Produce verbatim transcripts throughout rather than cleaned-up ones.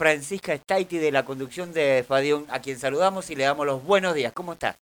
Francisca Staiti de la conducción de Fadión, a quien saludamos y le damos los buenos días. ¿Cómo está?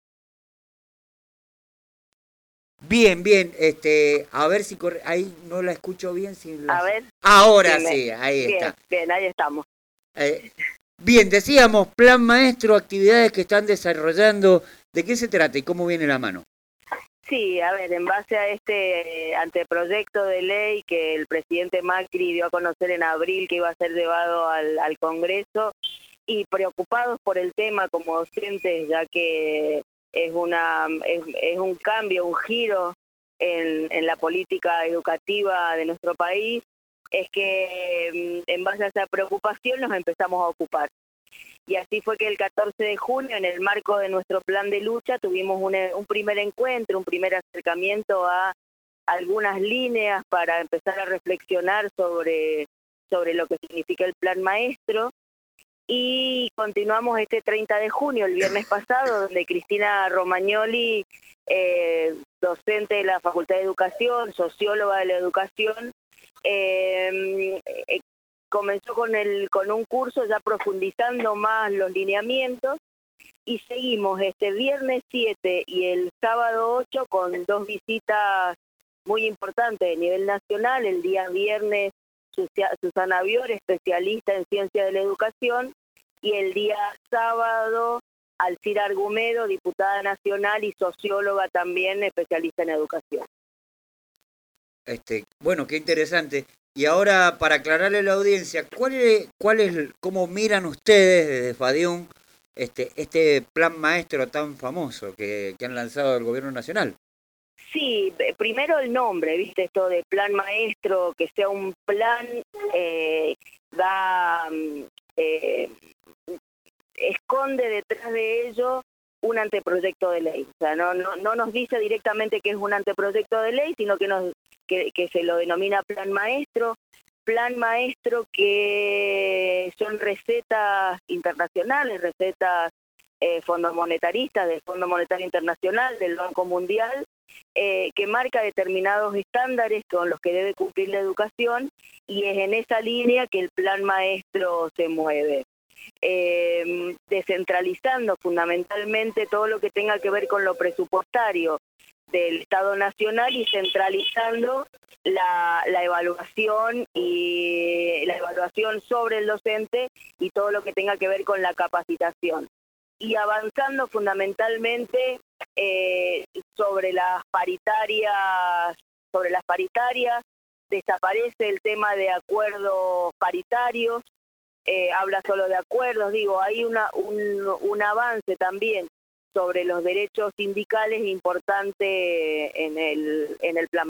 Bien, bien, este, a ver si corre, ahí no la escucho bien. Si A las... ver, Ahora si me... sí, ahí Bien, está. bien, ahí estamos. Eh, bien, decíamos, plan maestro, actividades que están desarrollando. ¿De qué se trata y cómo viene la mano? Sí, a ver, en base a este eh, anteproyecto de ley que el presidente Macri dio a conocer en abril que iba a ser llevado al, al Congreso, y preocupados por el tema como docentes, ya que es, una, es, es un cambio, un giro en, en la política educativa de nuestro país, es que en base a esa preocupación nos empezamos a ocupar. Y así fue que el catorce de junio, en el marco de nuestro plan de lucha, tuvimos un, un primer encuentro, un primer acercamiento a algunas líneas para empezar a reflexionar sobre, sobre lo que significa el plan maestro. Y continuamos este treinta de junio, el viernes pasado, donde Cristina Romagnoli, eh, docente de la Facultad de Educación, socióloga de la educación, eh, eh, comenzó con, el, con un curso ya profundizando más los lineamientos, y seguimos este viernes siete y el sábado ocho con dos visitas muy importantes a nivel nacional. El día viernes Susana Bior, especialista en ciencia de la educación, y el día sábado Alcira Argumedo, diputada nacional y socióloga también, especialista en educación. Este, bueno, qué interesante. Y ahora, para aclararle a la audiencia, ¿cuál es, cuál es, cómo miran ustedes desde Fadión este, este plan maestro tan famoso que, que han lanzado el gobierno nacional? Sí, primero el nombre, viste, esto de plan maestro, que sea un plan, eh, da, eh, esconde detrás de ello un anteproyecto de ley. O sea, no, no, no nos dice directamente que es un anteproyecto de ley, sino que, nos, que, que se lo denomina plan maestro. Plan maestro que son recetas internacionales, recetas eh, fondos monetaristas, del Fondo Monetario Internacional, del Banco Mundial, eh, que marca determinados estándares con los que debe cumplir la educación, y es en esa línea que el plan maestro se mueve. Eh, descentralizando fundamentalmente todo lo que tenga que ver con lo presupuestario del Estado Nacional, y centralizando la, la evaluación y la evaluación sobre el docente y todo lo que tenga que ver con la capacitación, y avanzando fundamentalmente eh, sobre las paritarias, sobre las paritarias. Desaparece el tema de acuerdos paritarios, eh, habla solo de acuerdos. Digo, hay una, un, un avance también sobre los derechos sindicales importante en el, en el plan.